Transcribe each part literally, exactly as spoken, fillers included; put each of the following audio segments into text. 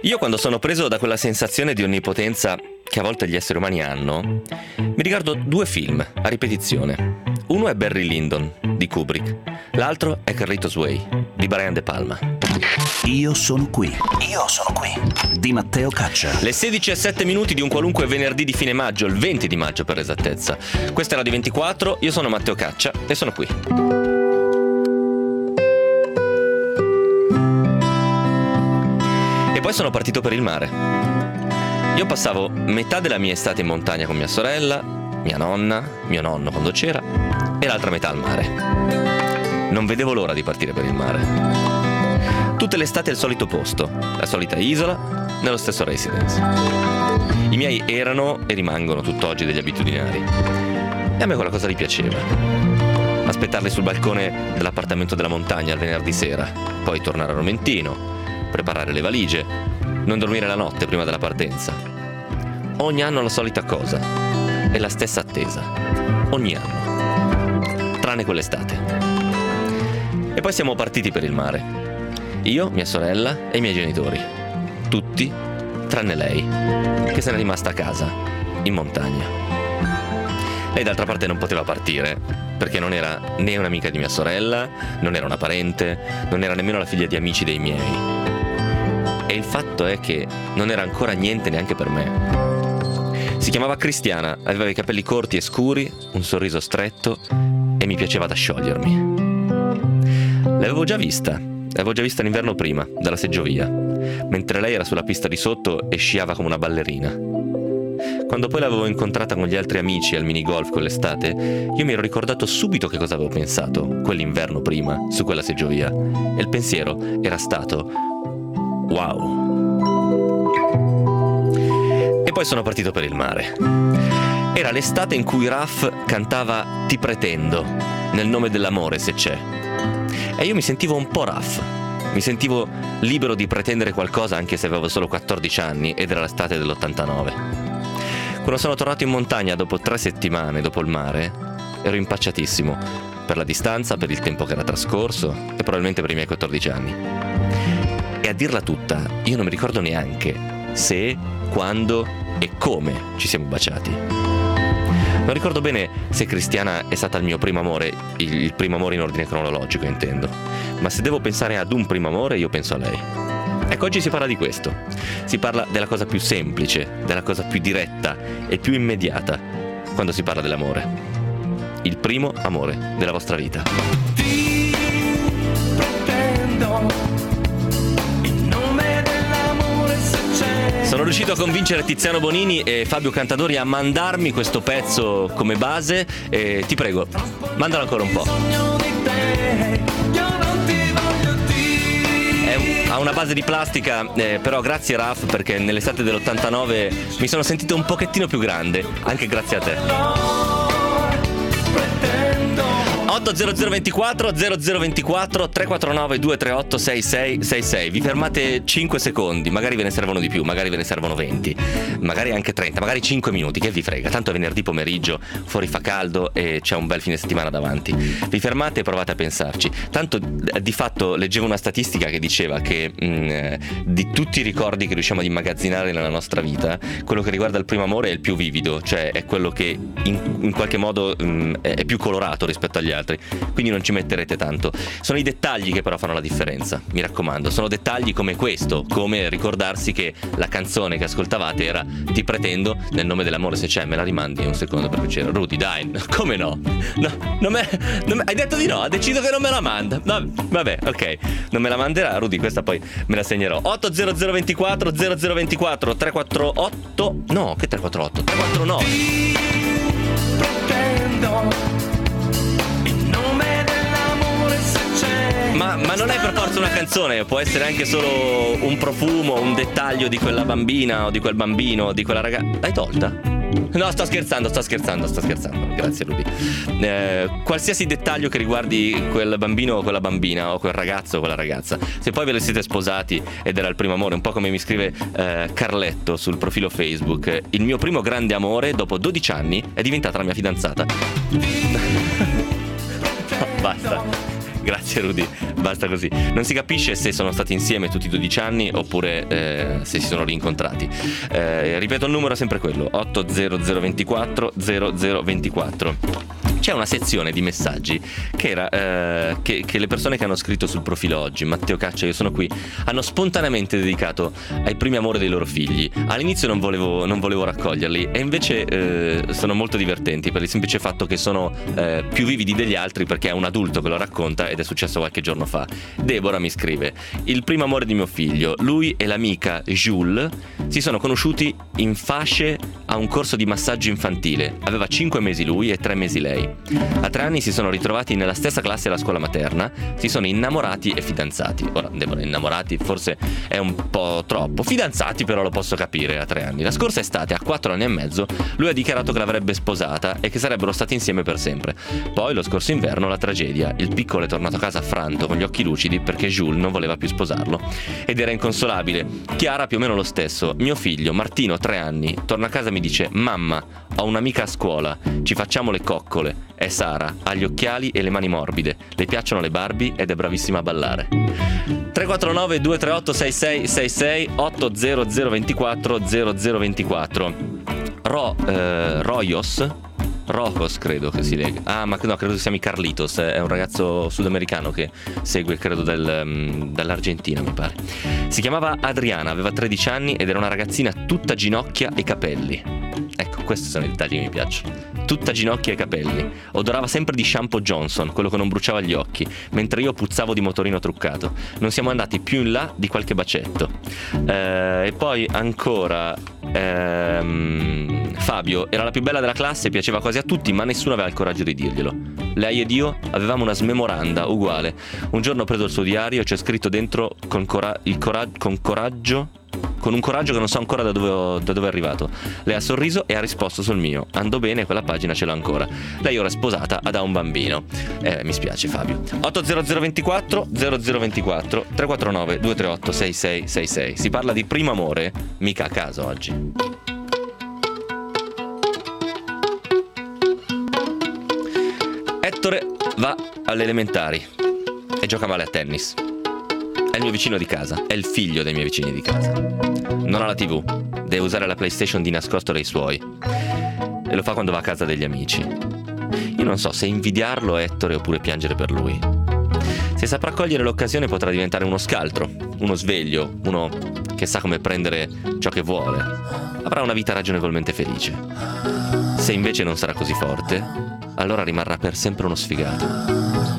Io quando sono preso da quella sensazione di onnipotenza che a volte gli esseri umani hanno, mi ricordo due film a ripetizione. Uno è Barry Lyndon di Kubrick, l'altro è Carlitos Way di Brian De Palma. Io sono qui. Io sono qui. Di Matteo Caccia. Le sedici e sette minuti di un qualunque venerdì di fine maggio, il venti di maggio per esattezza. Questa è Radio ventiquattro, io sono Matteo Caccia e sono qui. E poi sono partito per il mare. Io passavo metà della mia estate in montagna con mia sorella, mia nonna, mio nonno quando c'era, e l'altra metà al mare. Non vedevo l'ora di partire per il mare. Tutte le estate al solito posto, la solita isola, nello stesso residence. I miei erano e rimangono tutt'oggi degli abitudinari. E a me quella cosa gli piaceva. Aspettarli sul balcone dell'appartamento della montagna il venerdì sera, poi tornare a Romentino, preparare le valigie, non dormire la notte prima della partenza. Ogni anno la solita cosa e la stessa attesa. Ogni anno. Tranne quell'estate. E poi siamo partiti per il mare. Io, mia sorella e i miei genitori. Tutti, tranne lei, che se n'è rimasta a casa, in montagna. Lei d'altra parte non poteva partire, perché non era né un'amica di mia sorella, non era una parente, non era nemmeno la figlia di amici dei miei. E il fatto è che non era ancora niente neanche per me. Si chiamava Cristiana, aveva i capelli corti e scuri, un sorriso stretto e mi piaceva da sciogliermi. L'avevo già vista. L'avevo già vista l'inverno prima, dalla seggiovia, mentre lei era sulla pista di sotto e sciava come una ballerina. Quando poi l'avevo incontrata con gli altri amici al minigolf quell'estate, io mi ero ricordato subito che cosa avevo pensato, quell'inverno prima, su quella seggiovia. E il pensiero era stato: wow. E poi sono partito per il mare. Era l'estate in cui Raf cantava Ti pretendo, nel nome dell'amore se c'è. E io mi sentivo un po' Raf, mi sentivo libero di pretendere qualcosa anche se avevo solo quattordici anni ed era l'estate dell'ottantanove. Quando sono tornato in montagna dopo tre settimane dopo il mare, ero impacciatissimo per la distanza, per il tempo che era trascorso e probabilmente per i miei quattordici anni. E a dirla tutta, io non mi ricordo neanche se, quando e come ci siamo baciati. Non ricordo bene se Cristiana è stata il mio primo amore, il, il primo amore in ordine cronologico intendo, ma se devo pensare ad un primo amore io penso a lei. Ecco, oggi si parla di questo, si parla della cosa più semplice, della cosa più diretta e più immediata quando si parla dell'amore. Il primo amore della vostra vita. Ti pretendo. Sono riuscito a convincere Tiziano Bonini e Fabio Cantadori a mandarmi questo pezzo come base e ti prego, mandalo ancora un po'. È un, ha una base di plastica, eh, però grazie Raf, perché nell'estate dell'ottantanove mi sono sentito un pochettino più grande, anche grazie a te. otto zero zero ventiquattro zero zero ventiquattro tre quattro nove due tre otto sei sei sei sei. Vi fermate cinque secondi, magari ve ne servono di più, magari ve ne servono venti, magari anche trenta, magari cinque minuti, che vi frega, tanto è venerdì pomeriggio, fuori fa caldo e c'è un bel fine settimana davanti. Vi fermate e provate a pensarci. Tanto di fatto leggevo una statistica che diceva che mh, di tutti i ricordi che riusciamo ad immagazzinare nella nostra vita, quello che riguarda il primo amore è il più vivido, cioè è quello che in, in qualche modo mh, è più colorato rispetto agli altri. Quindi non ci metterete tanto. Sono i dettagli che però fanno la differenza, mi raccomando. Sono dettagli come questo, come ricordarsi che la canzone che ascoltavate era Ti pretendo, nel nome dell'amore se c'è. Me la rimandi un secondo per piacere? Rudy, dai, come no? No, non me, non me, hai detto di no, ha deciso che non me la manda. No, vabbè, ok, non me la manderà Rudy, questa poi me la segnerò. otto zero zero ventiquattro zero zero ventiquattro tre quattro otto. No, che tre quattro otto? tre quattro nove. Ti pretendo. Ma, ma non è per forza una canzone, può essere anche solo un profumo, un dettaglio di quella bambina o di quel bambino o di quella ragazza. L'hai tolta? No, sto scherzando, sto scherzando, sto scherzando. Grazie Rudy. Eh, qualsiasi dettaglio che riguardi quel bambino o quella bambina o quel ragazzo o quella ragazza. Se poi ve ne siete sposati ed era il primo amore, un po' come mi scrive eh, Carletto sul profilo Facebook. Il mio primo grande amore dopo dodici anni è diventata la mia fidanzata. No, basta. Grazie Rudy, basta così. Non si capisce se sono stati insieme tutti i dodici anni oppure eh, se si sono rincontrati. Eh, ripeto, il numero è sempre quello, otto zero zero due quattro zero zero due quattro. C'è una sezione di messaggi che era eh, che, che le persone che hanno scritto sul profilo oggi, Matteo Caccia, io sono qui, hanno spontaneamente dedicato ai primi amori dei loro figli. All'inizio non volevo, non volevo raccoglierli e invece eh, sono molto divertenti per il semplice fatto che sono eh, più vividi degli altri, perché è un adulto che lo racconta ed è successo qualche giorno fa. Deborah mi scrive: il primo amore di mio figlio, lui e l'amica Jules si sono conosciuti in fasce a un corso di massaggio infantile. Aveva cinque mesi lui e tre mesi lei. A tre anni si sono ritrovati nella stessa classe alla scuola materna, si sono innamorati e fidanzati. Ora, Deborah, innamorati forse è un po' troppo, fidanzati però lo posso capire a tre anni. La scorsa estate, a quattro anni e mezzo, lui ha dichiarato che l'avrebbe sposata e che sarebbero stati insieme per sempre. Poi lo scorso inverno la tragedia, il piccolo è tornato a casa affranto con gli occhi lucidi perché Jules non voleva più sposarlo ed era inconsolabile. Chiara più o meno lo stesso. Mio figlio Martino, tre anni, torna a casa e mi dice: mamma, ho un'amica a scuola, ci facciamo le coccole. È Sara, ha gli occhiali e le mani morbide, le piacciono le Barbie ed è bravissima a ballare. tre quattro nove due tre otto sei sei sei sei otto zero zero due quattro zero zero due quattro. Ro, eh, Royos Rojos credo che si lega. Ah, ma no, credo che si chiami Carlitos. È un ragazzo sudamericano che segue, credo, del, um, dall'Argentina, mi pare. Si chiamava Adriana, aveva tredici anni ed era una ragazzina tutta ginocchia e capelli. Ecco, questi sono i dettagli che mi piacciono. Tutta ginocchia e capelli. Odorava sempre di shampoo Johnson, quello che non bruciava gli occhi, mentre io puzzavo di motorino truccato. Non siamo andati più in là di qualche bacetto. Eh, e poi ancora ehm, Fabio era la più bella della classe, piaceva quasi a tutti, ma nessuno aveva il coraggio di dirglielo. Lei ed io avevamo una smemoranda uguale. Un giorno ho preso il suo diario e c'è scritto dentro con, cora- il cora- con coraggio con un coraggio che non so ancora da dove, ho, da dove è arrivato. Lei ha sorriso e ha risposto sul mio. Andò bene, quella pagina ce l'ho ancora. Lei ora è sposata, ha un bambino. Eh, mi spiace Fabio. otto zero zero due quattro zero zero due quattro tre quattro nove due tre otto sei sei sei sei. Si parla di primo amore, mica a caso oggi. Ettore va alle elementari e gioca male a tennis. È il mio vicino di casa, è il figlio dei miei vicini di casa. Non ha la tivù, deve usare la PlayStation di nascosto dai suoi e lo fa quando va a casa degli amici. Io non so se invidiarlo Ettore oppure piangere per lui. Se saprà cogliere l'occasione potrà diventare uno scaltro, uno sveglio, uno che sa come prendere ciò che vuole. Avrà una vita ragionevolmente felice. Se invece non sarà così forte, allora rimarrà per sempre uno sfigato.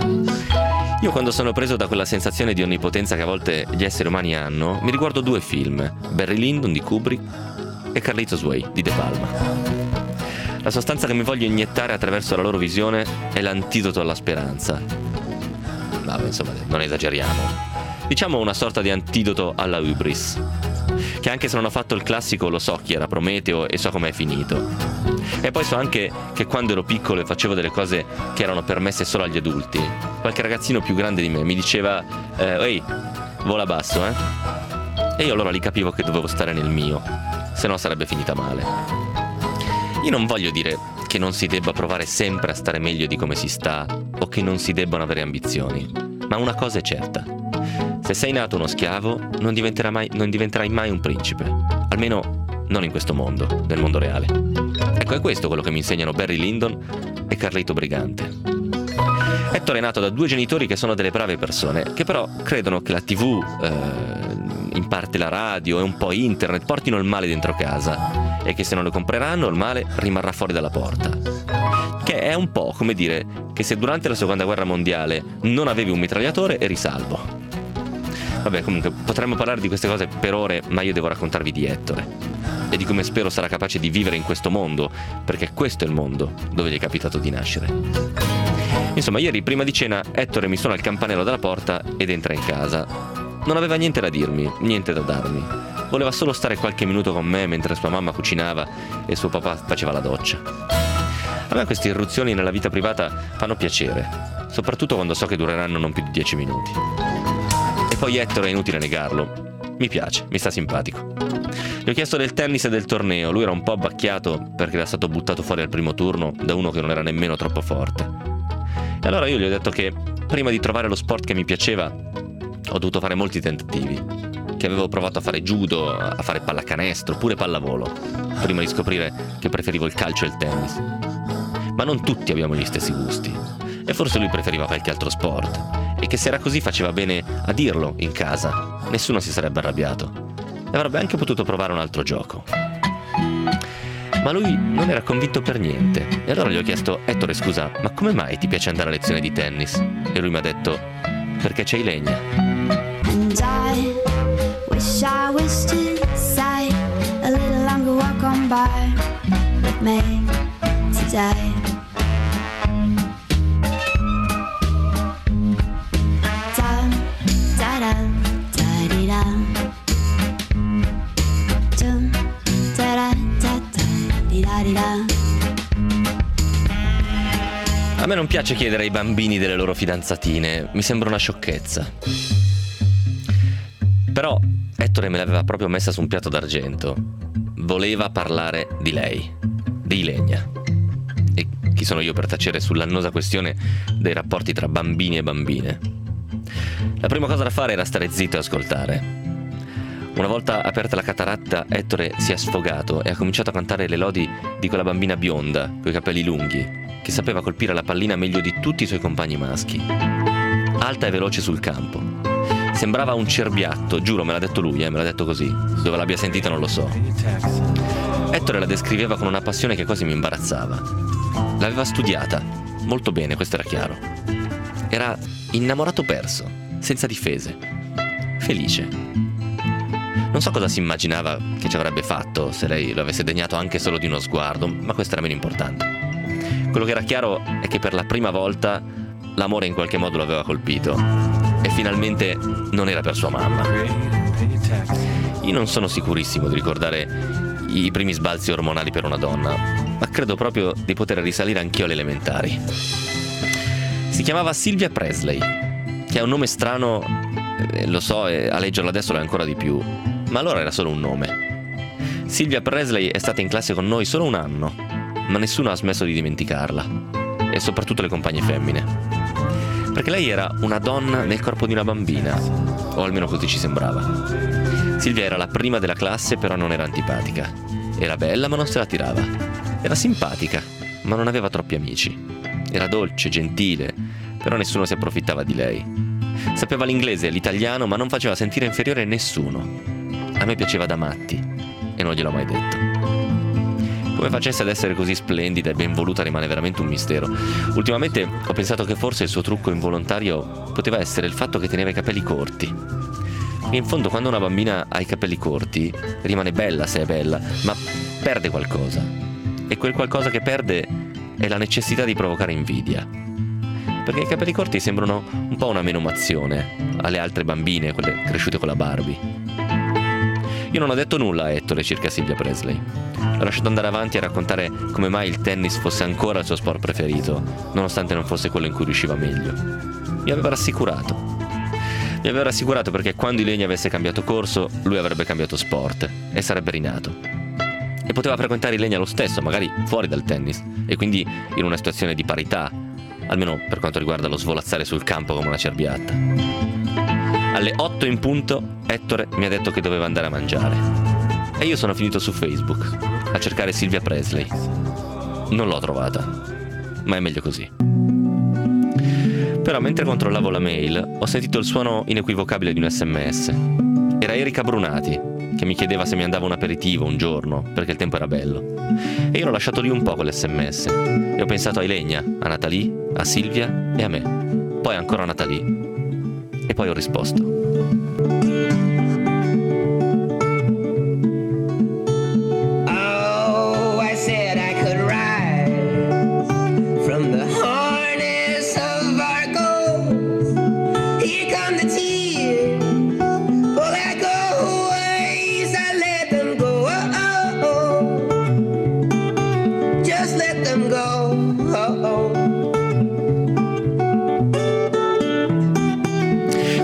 Io quando sono preso da quella sensazione di onnipotenza che a volte gli esseri umani hanno, mi riguardo due film, Barry Lyndon di Kubrick e Carlitos Way di De Palma. La sostanza che mi voglio iniettare attraverso la loro visione è l'antidoto alla speranza. Vabbè, insomma, non esageriamo. Diciamo una sorta di antidoto alla hubris, che anche se non ho fatto il classico lo so chi era Prometeo e so com'è finito. E poi so anche che quando ero piccolo e facevo delle cose che erano permesse solo agli adulti, qualche ragazzino più grande di me mi diceva eh, ehi, vola basso, eh? E io allora lì capivo che dovevo stare nel mio, se no sarebbe finita male. Io non voglio dire che non si debba provare sempre a stare meglio di come si sta o che non si debbano avere ambizioni, ma una cosa è certa: se sei nato uno schiavo non diventerai mai, non diventerai mai un principe, almeno non in questo mondo, nel mondo reale. Ecco, è questo quello che mi insegnano Barry Lyndon e Carlito Brigante. Ettore è nato da due genitori che sono delle brave persone, che però credono che la tivù, eh, in parte la radio e un po' internet portino il male dentro casa e che se non lo compreranno il male rimarrà fuori dalla porta. Che è un po' come dire che se durante la seconda guerra mondiale non avevi un mitragliatore eri salvo. Vabbè, comunque potremmo parlare di queste cose per ore, ma io devo raccontarvi di Ettore e di come spero sarà capace di vivere in questo mondo, perché questo è il mondo dove gli è capitato di nascere. Insomma, ieri prima di cena Ettore mi suona il campanello della porta ed entra in casa. Non aveva niente da dirmi, niente da darmi. Voleva solo stare qualche minuto con me mentre sua mamma cucinava e suo papà faceva la doccia. A me queste irruzioni nella vita privata fanno piacere, soprattutto quando so che dureranno non più di dieci minuti. E poi Ettore, è inutile negarlo, mi piace, mi sta simpatico. Gli ho chiesto del tennis e del torneo, lui era un po' abbacchiato perché era stato buttato fuori al primo turno da uno che non era nemmeno troppo forte. E allora io gli ho detto che prima di trovare lo sport che mi piaceva, ho dovuto fare molti tentativi. Che avevo provato a fare judo, a fare pallacanestro, pure pallavolo, prima di scoprire che preferivo il calcio e il tennis. Ma non tutti abbiamo gli stessi gusti. E forse lui preferiva qualche altro sport. E che se era così faceva bene a dirlo in casa. Nessuno si sarebbe arrabbiato. E avrebbe anche potuto provare un altro gioco. Ma lui non era convinto per niente. E allora gli ho chiesto: Ettore, scusa, ma come mai ti piace andare a lezione di tennis? E lui mi ha detto: perché c'è Ilenia. And I wish I was to say a little longer walk on by with me today. Da da da da di da. Dum da da da da di da di da. A me non piace chiedere ai bambini delle loro fidanzatine, mi sembra una sciocchezza. Però Ettore me l'aveva proprio messa su un piatto d'argento. Voleva parlare di lei, di Ilenia. E chi sono io per tacere sull'annosa questione dei rapporti tra bambini e bambine? La prima cosa da fare era stare zitto e ascoltare. Una volta aperta la cataratta, Ettore si è sfogato e ha cominciato a cantare le lodi di quella bambina bionda, coi capelli lunghi, che sapeva colpire la pallina meglio di tutti i suoi compagni maschi. Alta e veloce sul campo. Sembrava un cerbiatto, giuro, me l'ha detto lui, eh, me l'ha detto così. Dove l'abbia sentita non lo so. Ettore la descriveva con una passione che quasi mi imbarazzava. L'aveva studiata, molto bene, questo era chiaro. Era innamorato perso, senza difese, felice. Non so cosa si immaginava che ci avrebbe fatto se lei lo avesse degnato anche solo di uno sguardo, ma questo era meno importante. Quello che era chiaro è che per la prima volta l'amore in qualche modo lo aveva colpito e finalmente non era per sua mamma. Io non sono sicurissimo di ricordare i primi sbalzi ormonali per una donna, ma credo proprio di poter risalire anch'io alle elementari. Si chiamava Sylvia Presley, che è un nome strano, eh, lo so, e a leggerlo adesso lo è ancora di più, ma allora era solo un nome. Sylvia Presley è stata in classe con noi solo un anno, ma nessuno ha smesso di dimenticarla, e soprattutto le compagne femmine. Perché lei era una donna nel corpo di una bambina, o almeno così ci sembrava. Silvia era la prima della classe, però non era antipatica. Era bella, ma non se la tirava. Era simpatica, ma non aveva troppi amici. Era dolce, gentile, però nessuno si approfittava di lei. Sapeva l'inglese e l'italiano, ma non faceva sentire inferiore nessuno. A me piaceva da matti, e non gliel'ho mai detto. Come facesse ad essere così splendida e ben voluta rimane veramente un mistero. Ultimamente ho pensato che forse il suo trucco involontario poteva essere il fatto che teneva i capelli corti. E in fondo quando una bambina ha i capelli corti rimane bella se è bella, ma perde qualcosa. E quel qualcosa che perde è la necessità di provocare invidia. Perché i capelli corti sembrano un po' una menomazione alle altre bambine, quelle cresciute con la Barbie. Io non ho detto nulla a Ettore circa Sylvia Presley. L'ho lasciato andare avanti a raccontare come mai il tennis fosse ancora il suo sport preferito, nonostante non fosse quello in cui riusciva meglio. Mi aveva rassicurato. Mi aveva rassicurato perché quando Ilenia avesse cambiato corso, lui avrebbe cambiato sport e sarebbe rinato. E poteva frequentare Ilenia lo stesso, magari fuori dal tennis, e quindi in una situazione di parità, almeno per quanto riguarda lo svolazzare sul campo come una cerbiatta. Alle otto in punto, Ettore mi ha detto che doveva andare a mangiare. E io sono finito su Facebook a cercare Sylvia Presley. Non l'ho trovata, ma è meglio così. Però mentre controllavo la mail, ho sentito il suono inequivocabile di un sms. Era Erika Brunati, che mi chiedeva se mi andava un aperitivo un giorno, perché il tempo era bello. E io l'ho lasciato lì un po' con l'sms. E ho pensato a Ilenia, a Natalie, a Silvia e a me. Poi ancora a Natalie. E poi ho risposto. Oh, I said I could rise from the harness of our goals. Here come the tears. Oh, I go ways, I let them go. Oh, oh. Just let them go. Oh, oh.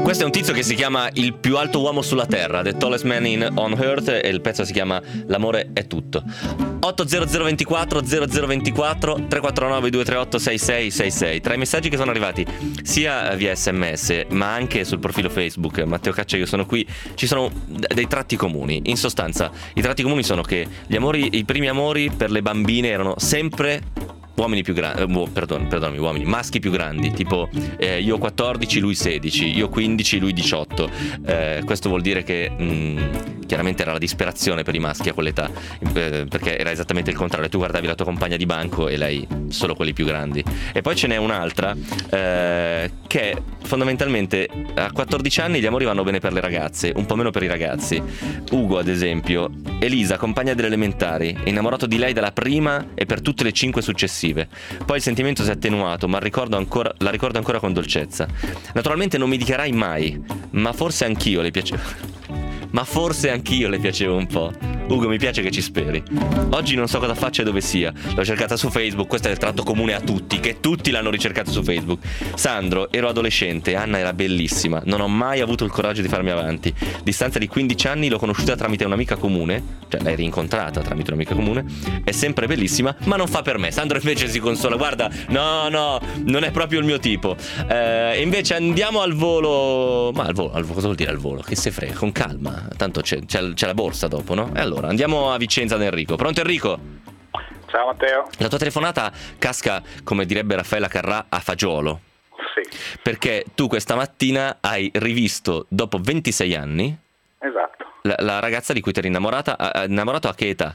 Questo è un tizio che si chiama Il più alto uomo sulla terra, The Tallest Man in on Earth, e il pezzo si chiama L'amore è tutto. otto zero zero ventiquattro zero zero ventiquattro tre quattro nove due tre otto sei sei sei sei. Tra i messaggi che sono arrivati sia via sms ma anche sul profilo Facebook Matteo Caccia Io Sono Qui, ci sono dei tratti comuni. In sostanza i tratti comuni sono che gli amori, i primi amori per le bambine erano sempre uomini più grandi, eh, perdon, perdonami, uomini, maschi più grandi, tipo eh, io quattordici, lui sedici, io quindici, lui diciotto. Eh, questo vuol dire che mh, chiaramente era la disperazione per i maschi a quell'età, eh, perché era esattamente il contrario. Tu guardavi la tua compagna di banco e lei solo quelli più grandi. E poi ce n'è un'altra eh, che fondamentalmente a quattordici anni gli amori vanno bene per le ragazze, un po' meno per i ragazzi. Ugo, ad esempio, Elisa, compagna delle elementari, è innamorato di lei dalla prima e per tutte le cinque successive. Poi il sentimento si è attenuato, ma ricordo ancora, la ricordo ancora con dolcezza. Naturalmente non mi dichiarai mai, ma forse anch'io le piacevo. Ma forse anch'io le piacevo un po'. Ugo, mi piace che ci speri. Oggi non so cosa faccia e dove sia. L'ho cercata su Facebook, questo è il tratto comune a tutti, che tutti l'hanno ricercata su Facebook. Sandro, ero adolescente, Anna era bellissima, non ho mai avuto il coraggio di farmi avanti. Distanza di quindici anni, l'ho conosciuta tramite un'amica comune, cioè l'hai rincontrata tramite un'amica comune, è sempre bellissima, ma non fa per me. Sandro invece si consola, guarda, no, no, non è proprio il mio tipo. Eh, invece andiamo al volo. Ma al volo, al volo, cosa vuol dire al volo? Che se frega, con calma, tanto c'è, c'è, c'è la borsa dopo, no? E allora andiamo a Vicenza da Enrico. Pronto Enrico? Ciao Matteo. La tua telefonata casca, come direbbe Raffaella Carrà, a fagiolo. Sì. Perché tu questa mattina hai rivisto, dopo ventisei anni, Esatto. la, la ragazza di cui ti eri innamorata. A, innamorato a che età?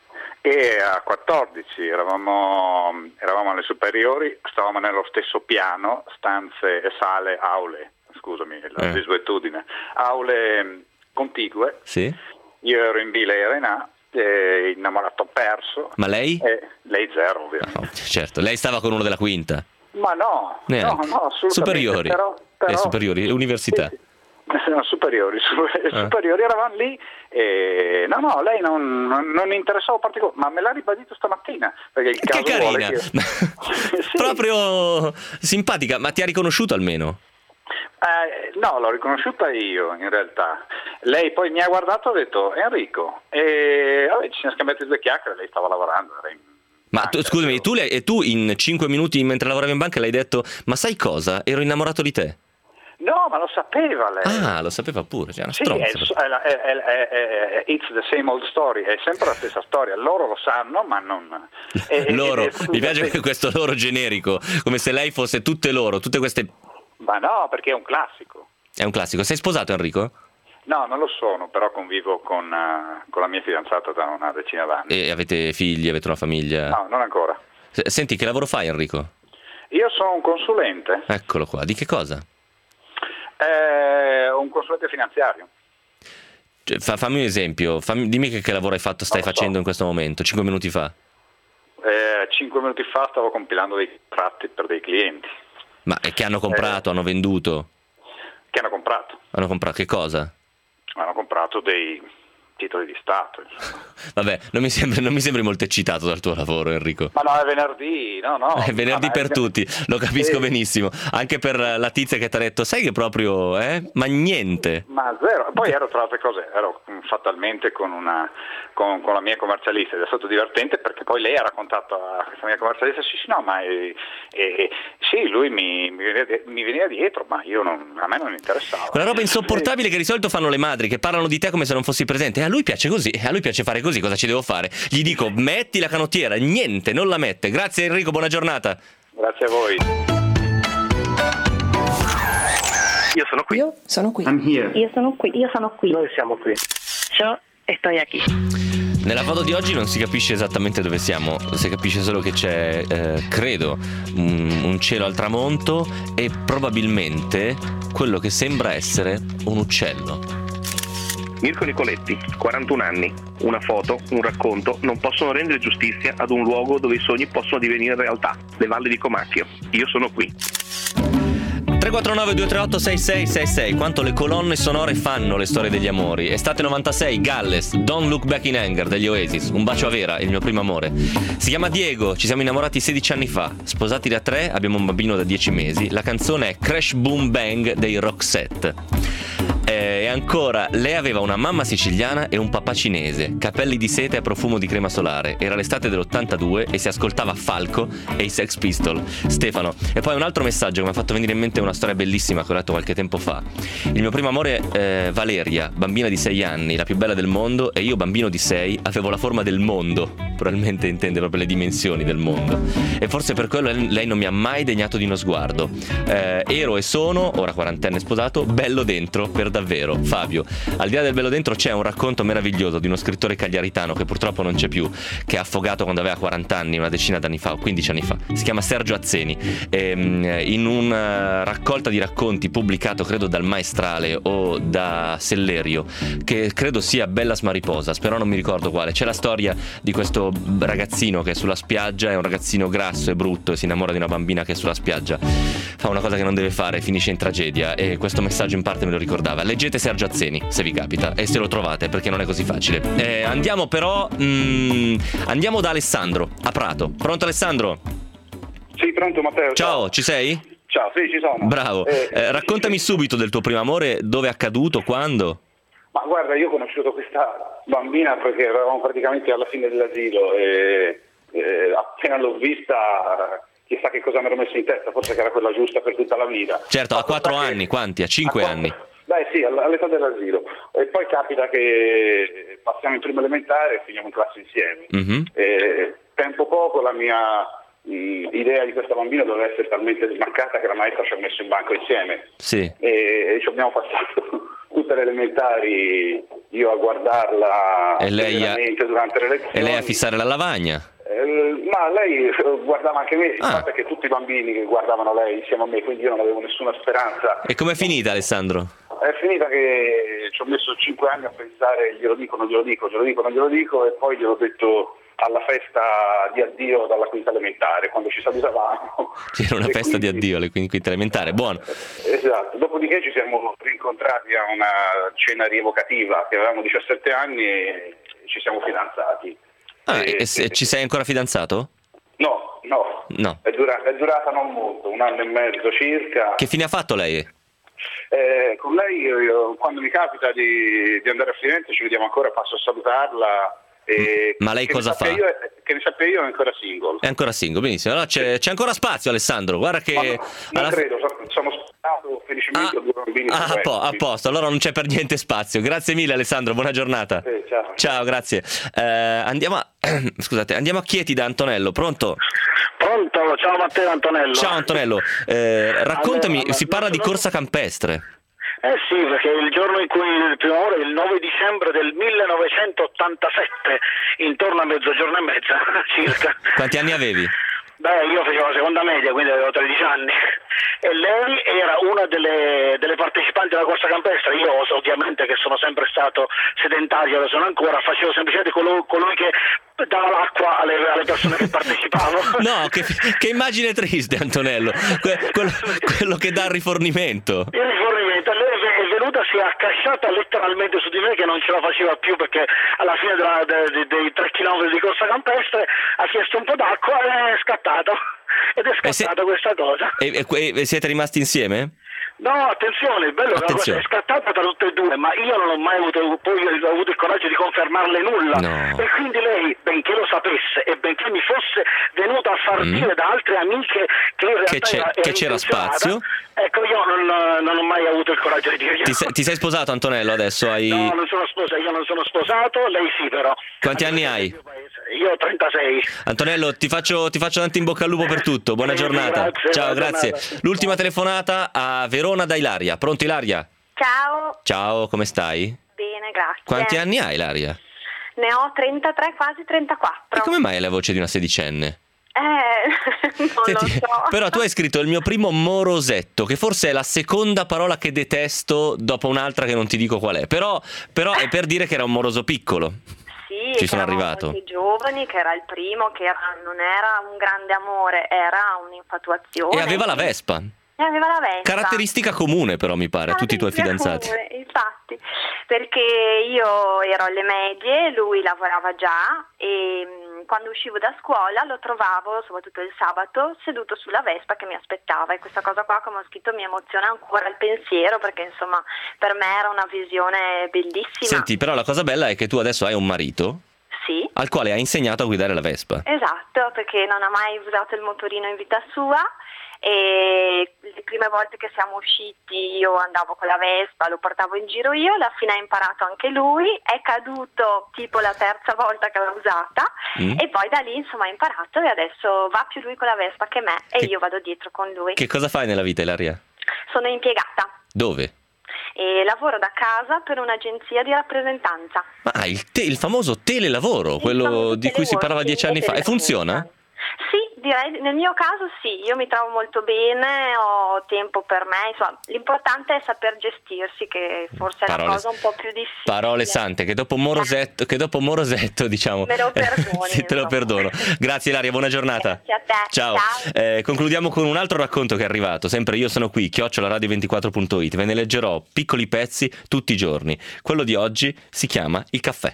E a quattordici eravamo, eravamo alle superiori, stavamo nello stesso piano, stanze e sale, aule, scusami la Eh. desuetudine, aule contigue. Sì. Io ero in B, lei era in A, e innamorato perso. Ma lei? E lei zero, ovviamente. No, certo, lei stava con uno della quinta. Ma no, Neanche. no, no, assolutamente. Superiori. Però, però, Eh, superiori, università. Sì, sì. No, superiori, su- Ah. superiori eravamo lì e no, no, lei non, non, non interessava particolarmente, ma me l'ha ribadito stamattina, perché il Che caso carina. vuole che... Sì. Proprio simpatica, ma ti ha riconosciuto almeno? Eh, no, l'ho riconosciuta io in realtà. Lei poi mi ha guardato e ha detto Enrico, e vabbè, ci siamo scambiati due chiacchiere, lei stava lavorando, era in Ma tu, banca, scusami, io- tu, le- e tu in cinque minuti mentre lavoravi in banca le hai detto: ma sai cosa? Ero innamorato di te. No, ma lo sapeva lei. Ah, lo sapeva pure, cioè una Sì, è, stronza. è, la- è, è, è, è- it's the same old story, è sempre la stessa storia, loro lo sanno, ma non... e- e- Loro, e- mi piace sì. questo loro generico, come se lei fosse tutte loro, tutte queste... Ma no, perché è un classico. È un classico. Sei sposato, Enrico? No, non lo sono, però convivo con, eh, con la mia fidanzata da una decina d'anni. E avete figli, avete una famiglia? No, non ancora. S- Senti, che lavoro fai, Enrico? Io sono un consulente, Eccolo qua, di che cosa? eh, un consulente finanziario. Cioè, fa- fammi un esempio, fammi- dimmi che, che lavoro hai fatto, stai Non lo so. facendo in questo momento, cinque minuti fa. Eh, cinque minuti fa stavo compilando dei contratti per dei clienti Ma e che hanno comprato, hanno venduto? che hanno comprato. Hanno comprato che cosa? Hanno comprato dei titoli di Stato, insomma. Vabbè, non mi sembri, non mi sembri molto eccitato dal tuo lavoro, Enrico. Ma no, è venerdì, no, no. È venerdì Ma- per tutti, lo capisco Sì. benissimo. Anche per la tizia che ti ha detto, sai che proprio, eh? Ma niente. Ma zero. Poi ero tra altre cose, ero mm, fatalmente con una con, con la mia commercialista ed è stato divertente perché poi lei ha raccontato a questa mia commercialista, sì sì no, ma eh, eh, sì, lui mi, mi, veniva, mi veniva dietro, ma io non, a me non interessava. Quella roba insopportabile che di solito fanno le madri, che parlano di te come se non fossi presente. E a lui piace così, a lui piace fare così, cosa ci devo fare? Gli dico, metti la canottiera, niente, non la mette. Grazie Enrico, buona giornata. Grazie a voi. Io sono qui. Io sono qui. Io sono qui, io sono qui. Noi siamo qui. Yo estoy aquí. Nella foto di oggi non si capisce esattamente dove siamo, si capisce solo che c'è, eh, credo, un, un cielo al tramonto e probabilmente quello che sembra essere un uccello. Mirko Nicoletti, quarantuno anni. Una foto, un racconto non possono rendere giustizia ad un luogo dove i sogni possono divenire realtà. Le valli di Comacchio. Io sono qui. tre tre quattro nove due tre otto sei sei sei sei. Quanto le colonne sonore fanno le storie degli amori. Estate novantasei, Galles, Don't Look Back in Anger degli Oasis. Un bacio a Vera, il mio primo amore. Si chiama Diego, ci siamo innamorati sedici anni fa. Sposati da tre, abbiamo un bambino da dieci mesi. La canzone è Crash Boom Bang dei Roxette. E ancora, lei aveva una mamma siciliana e un papà cinese, capelli di seta e profumo di crema solare. Era l'estate dell'ottantadue e si ascoltava Falco e i Sex Pistols. Stefano. E poi un altro messaggio che mi ha fatto venire in mente una storia bellissima che ho letto qualche tempo fa. Il mio primo amore, eh, Valeria, bambina di sei anni, la più bella del mondo, e io, bambino di sei, avevo la forma del mondo. Probabilmente intende proprio le dimensioni del mondo. E forse per quello lei non mi ha mai degnato di uno sguardo. Eh, ero e sono, ora quarantenne sposato, bello dentro per davvero. Fabio, al di là del bello dentro c'è un racconto meraviglioso di uno scrittore cagliaritano che purtroppo non c'è più, che è affogato quando aveva quaranta anni, una decina d'anni fa o quindici anni fa. Si chiama Sergio Azzeni. E, in una raccolta di racconti pubblicato credo dal Maestrale o da Sellerio, che credo sia Bellas Mariposas, però non mi ricordo quale, c'è la storia di questo ragazzino che è sulla spiaggia, è un ragazzino grasso e brutto e si innamora di una bambina che è sulla spiaggia, fa una cosa che non deve fare, finisce in tragedia, e questo messaggio in parte me lo ricordava. Leggete Sergio Azzeni se vi capita e se lo trovate, perché non è così facile. Eh, andiamo però mm, andiamo da Alessandro a Prato. Pronto Alessandro? Sì, pronto Matteo. Ciao, ciao. Ci sei? Ciao, sì, ci sono. Bravo. Eh, eh, raccontami sì, sì. subito del tuo primo amore, dove è accaduto, quando? Ma guarda, io ho conosciuto questa bambina perché eravamo praticamente alla fine dell'asilo e, e appena l'ho vista chissà che cosa mi ero messo in testa, forse che era quella giusta per tutta la vita. Certo, a quattro anni, che... quanti? A cinque a anni? Beh sì, all'età dell'asilo. E poi capita che passiamo in primo elementare e finiamo in classe insieme. Mm-hmm. E tempo poco la mia mh, idea di questa bambina doveva essere talmente smaccata che la maestra ci ha messo in banco insieme. Sì. E, e ci abbiamo passato tutte le elementari, io a guardarla e lei a... durante le lezioni. E lei a fissare la lavagna? Eh, ma lei guardava anche me, il ah. fatto è che tutti i bambini che guardavano lei insieme a me, quindi io non avevo nessuna speranza. E com'è finita, Alessandro? È finita che ci ho messo cinque anni a pensare glielo dico, non glielo dico, glielo dico, non glielo dico, e poi gliel'ho detto alla festa di addio dalla quinta elementare, quando ci salutavamo. C'era una festa quindi... di addio alle quinta elementare, buono. Esatto, dopodiché ci siamo rincontrati a una cena rievocativa, che avevamo diciassette anni e ci siamo fidanzati. Ah, e, e, e, e ci sei ancora fidanzato? No, no, no. È, dura, è durata non molto, un anno e mezzo circa. Che fine ha fatto lei? Eh, con lei io, quando mi capita di, di andare a Firenze ci vediamo ancora, passo a salutarla. E ma lei cosa fa? Io, che ne sappia io è ancora single. È ancora single, benissimo. Allora c'è, c'è ancora spazio, Alessandro. Guarda che. Ma no, non alla... credo, sono sposato felicemente, ah, ho due bambini. Ah, a, po- a posto, allora non c'è per niente spazio. Grazie mille, Alessandro, buona giornata. Sì, ciao. Ciao, grazie. Eh, andiamo a... Scusate, andiamo a Chieti da Antonello, pronto? Pronto, ciao Matteo, Antonello. Ciao Antonello, eh, raccontami, allora, si parla di corsa campestre. Eh sì, perché il giorno in cui il primo amore è il nove dicembre del millenovecentottantasette, intorno a mezzogiorno e mezza circa. Quanti anni avevi? Beh, io facevo la seconda media, quindi avevo tredici anni, e lei era una delle, delle partecipanti alla corsa campestre. Io ovviamente, che sono sempre stato sedentario, lo sono ancora, facevo semplicemente colui, colui che dava l'acqua alle, alle persone che partecipavano. No, che, che immagine triste, Antonello, que, quello, quello che dà il rifornimento. Il rifornimento, lei è venuta, si è accasciata letteralmente su di me che non ce la faceva più, perché alla fine della, de, de, dei tre chilometri di corsa campestre ha chiesto un po' d'acqua e è scattato. Ed è scattata se... questa cosa. E, e, e siete rimasti insieme? No, attenzione, il bello è che la cosa è scattata tra tutte e due, ma io non ho mai avuto, poi ho avuto il coraggio di confermarle nulla. No. E quindi lei, benché lo sapesse e benché mi fosse venuta a far mm. dire da altre amiche che in realtà che, c'è, era, che era c'era spazio, ecco, io non, non ho mai avuto il coraggio di dirglielo. Ti sei, ti sei sposato, Antonello, adesso? Hai... No, non sono sposato, io non sono sposato, lei sì però. Quanti anni hai? Io ho trentasei. Antonello, ti faccio, ti faccio tanto in bocca al lupo per tutto. Buona sì, giornata. Grazie, ciao, buona grazie. Giornata. L'ultima telefonata a Verona da Ilaria. Pronto, Ilaria? Ciao. Ciao, come stai? Bene, grazie. Quanti anni hai, Ilaria? Ne ho trentatré, quasi trentaquattro. E come mai hai la voce di una sedicenne? Eh, non Senti, lo so. Però tu hai scritto il mio primo morosetto, che forse è la seconda parola che detesto dopo un'altra che non ti dico qual è. Però, però è per dire che era un moroso piccolo. Sì, ci sono arrivato. Molti giovani, che era il primo, che era, non era un grande amore, era un'infatuazione. E aveva la Vespa. E aveva la Vespa. Caratteristica comune però mi pare a tutti i tuoi fidanzati. Comune, infatti, perché io ero alle medie, lui lavorava già e mh, quando uscivo da scuola lo trovavo, soprattutto il sabato, seduto sulla Vespa che mi aspettava, e questa cosa qua, come ho scritto, mi emoziona ancora il pensiero, perché insomma per me era una visione bellissima. Senti, però la cosa bella è che tu adesso hai un marito, sì, al quale hai insegnato a guidare la Vespa. Esatto, perché non ha mai usato il motorino in vita sua. E le prime volte che siamo usciti io andavo con la Vespa, lo portavo in giro io, alla fine ha imparato anche lui, è caduto tipo la terza volta che l'ha usata mm. e poi da lì insomma ha imparato e adesso va più lui con la Vespa che me e che, io vado dietro con lui. Che cosa fai nella vita, Ilaria? Sono impiegata. Dove? E lavoro da casa per un'agenzia di rappresentanza. Ma il, te- il famoso telelavoro, il quello famoso di cui si parlava dieci anni fa, e funziona? Sì, direi, nel mio caso sì, io mi trovo molto bene, ho tempo per me, insomma, l'importante è saper gestirsi, che forse è Parole, una cosa un po' più difficile. Parole sante, che dopo Morosetto, che dopo Morosetto diciamo... Me lo perdoni. Sì, te lo perdono. Grazie Ilaria, buona giornata. Grazie a te. Ciao. Ciao. Eh, concludiamo con un altro racconto che è arrivato, sempre Io sono qui, chiocciola radio ventiquattro punto it, ve ne leggerò piccoli pezzi tutti i giorni. Quello di oggi si chiama Il caffè.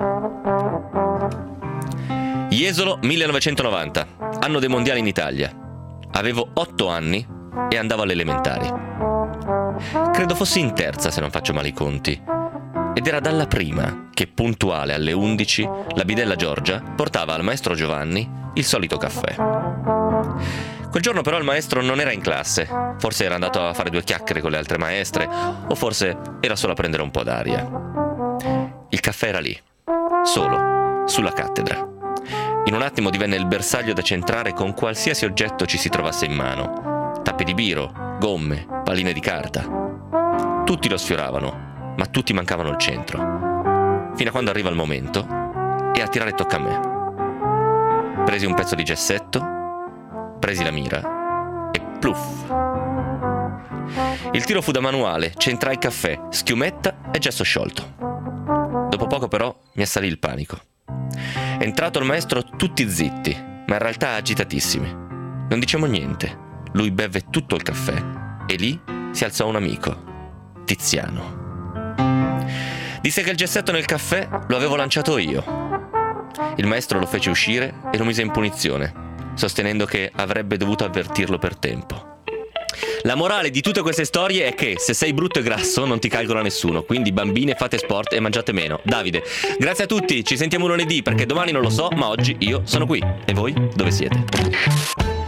Jesolo millenovecentonovanta, anno dei mondiali in Italia. Avevo otto anni e andavo alle elementari. Credo fossi in terza se non faccio male i conti. Ed era dalla prima che, puntuale alle undici, la bidella Giorgia portava al maestro Giovanni il solito caffè. Quel giorno però il maestro non era in classe. Forse era andato a fare due chiacchiere con le altre maestre, o forse era solo a prendere un po' d'aria. Il caffè era lì, solo, sulla cattedra. In un attimo divenne il bersaglio da centrare con qualsiasi oggetto ci si trovasse in mano. Tappe di biro, gomme, palline di carta. Tutti lo sfioravano, ma tutti mancavano il centro. Fino a quando arriva il momento e a tirare tocca a me. Presi un pezzo di gessetto, presi la mira e pluff. Il tiro fu da manuale, centrai il caffè, schiumetta e gesso sciolto. Dopo poco però mi assalì il panico. Entrato il maestro tutti zitti, ma in realtà agitatissimi. Non dicemmo niente. Lui beve tutto il caffè e lì si alzò un amico, Tiziano. Disse che il gessetto nel caffè lo avevo lanciato io. Il maestro lo fece uscire e lo mise in punizione, sostenendo che avrebbe dovuto avvertirlo per tempo. La morale di tutte queste storie è che se sei brutto e grasso non ti calcola nessuno, quindi bambine fate sport e mangiate meno. Davide, grazie a tutti, ci sentiamo lunedì perché domani non lo so, ma oggi io sono qui. E voi dove siete?